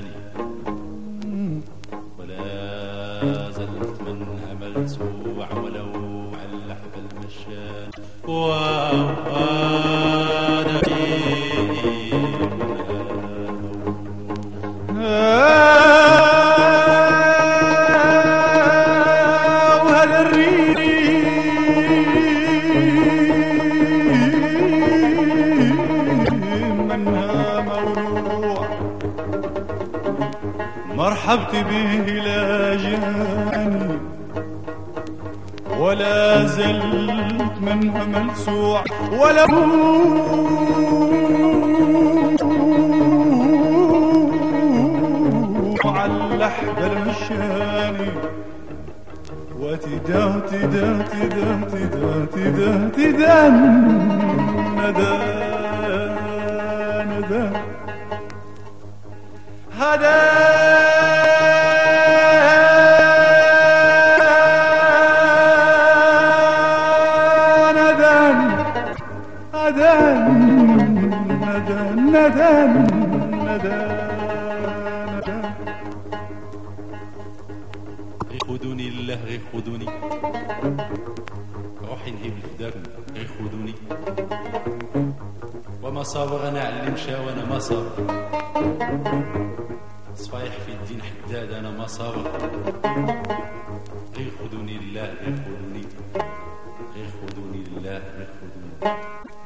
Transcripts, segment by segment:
ولا زلت منها ملسوع ولو على اللحب المشان وانا وهذا الريح منها موروع مرحبت به لا جاني ولا زلت منها ملسوع ولو على اللحب المشاني وتدا تدا تدا تدا تدا تدا ندى ندى هذا غيخذوني الله غيخذوني روحي نهيب الفداكم غيخذوني وما صابر انا على اللي مشى وانا ما صابر صفايح في الدين حداد انا ما صابر غيخذوني الله غيخذوني غيخذوني الله غيخذوني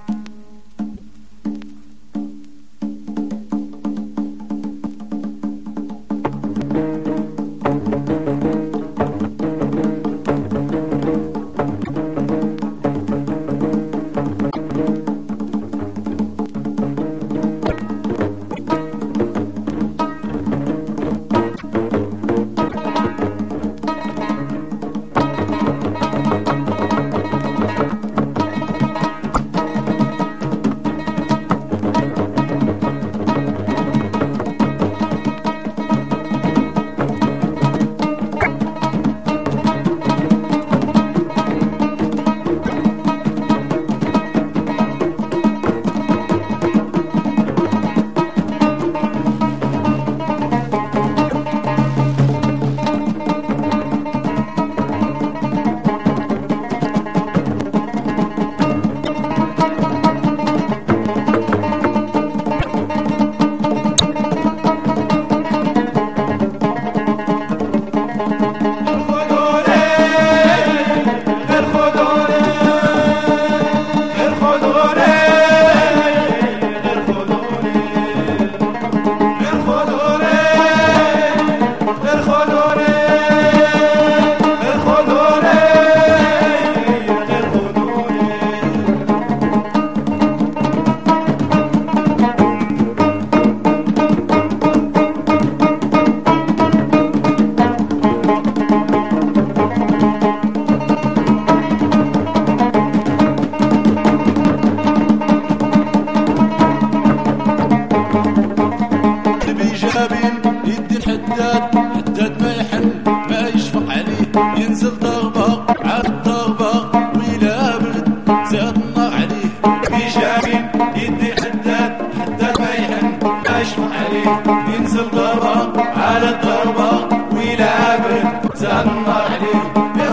يدي الحداد حداد ما يحن ما يشفق عليه ينزل ضربة عاد الضربة ويلا برد زاد النار عليه بيجامين يدي الحداد حداد ما يحن ما يشفق عليه ينزل ضربة عاد الضربة ويلا برد زاد النار عليه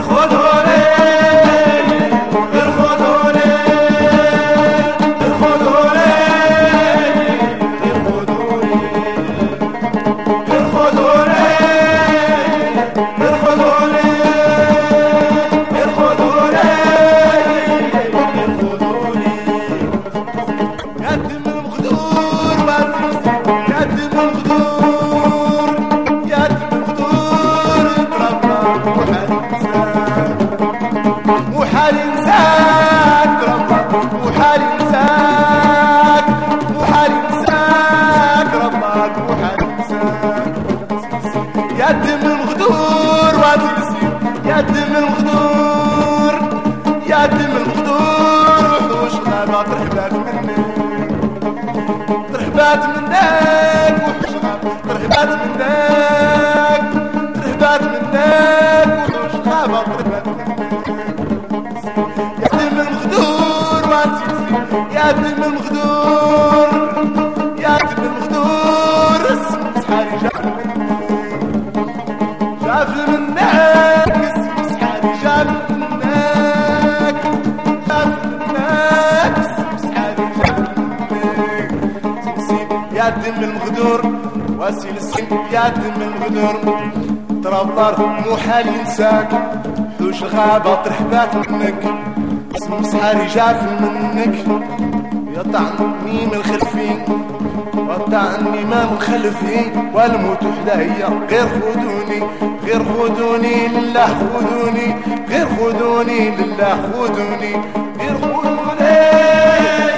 وحال انساك ربك وحال انساك وحال انساك ربك وحال انساك يا دم الغدور واتلسي يا دم الغدور يا دم الغدور وحوش غابة ترحبات منك ترحبات منك وحوش غابة ترحبات منك ترحبات منك وحوش غابة ترحبات منك يا دم الغدور يا دم الغدور يا دم الغدور اسم صحاري جعل شاف منك مسحالي جاب منك شاف منك مسحالي جاب منك سمسيم يا دم المغدور واسيل السن يا دم المغدور تربطر مو حال ينساك حوش الغابة طرحبات منك مسحالي جاف منك يطعني من خلفي وطعني ما من خلفي والموت حدايا غير خذوني غير خذوني لله خذوني غير خذوني لله خذوني غير خذوني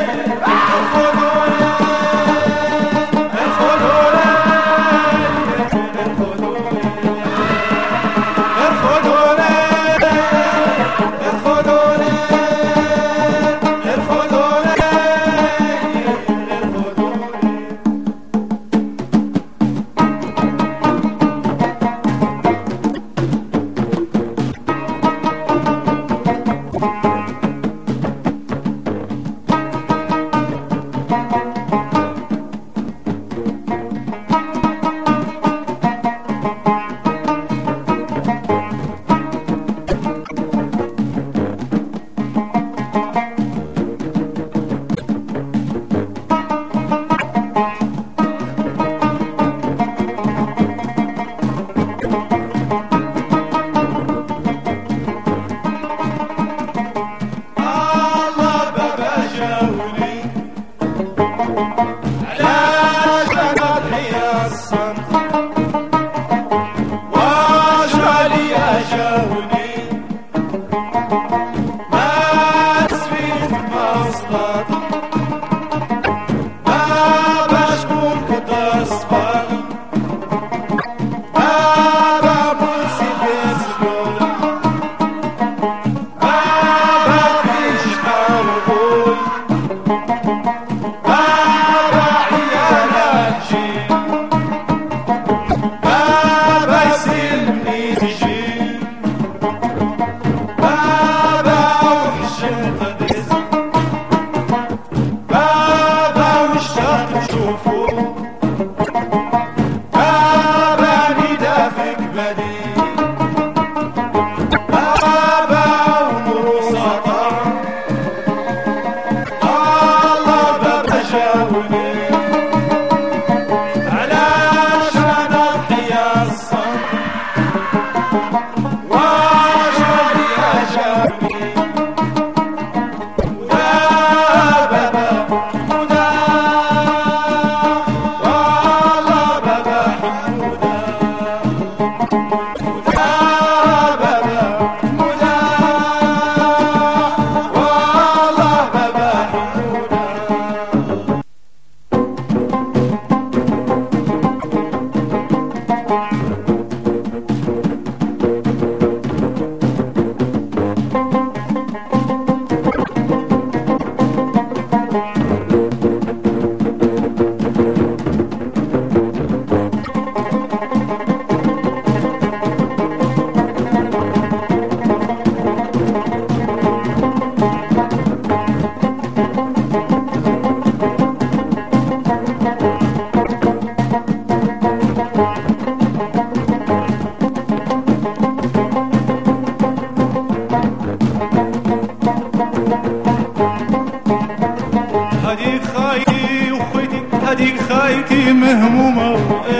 هذيك خايتي مهمومة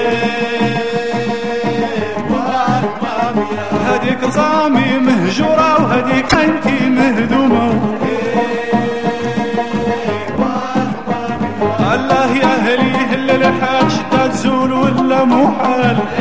هذيك صامي مهجورة وهذيك انتي مهدومة الله يا اهلي هل الحال شدة تزول ولا محال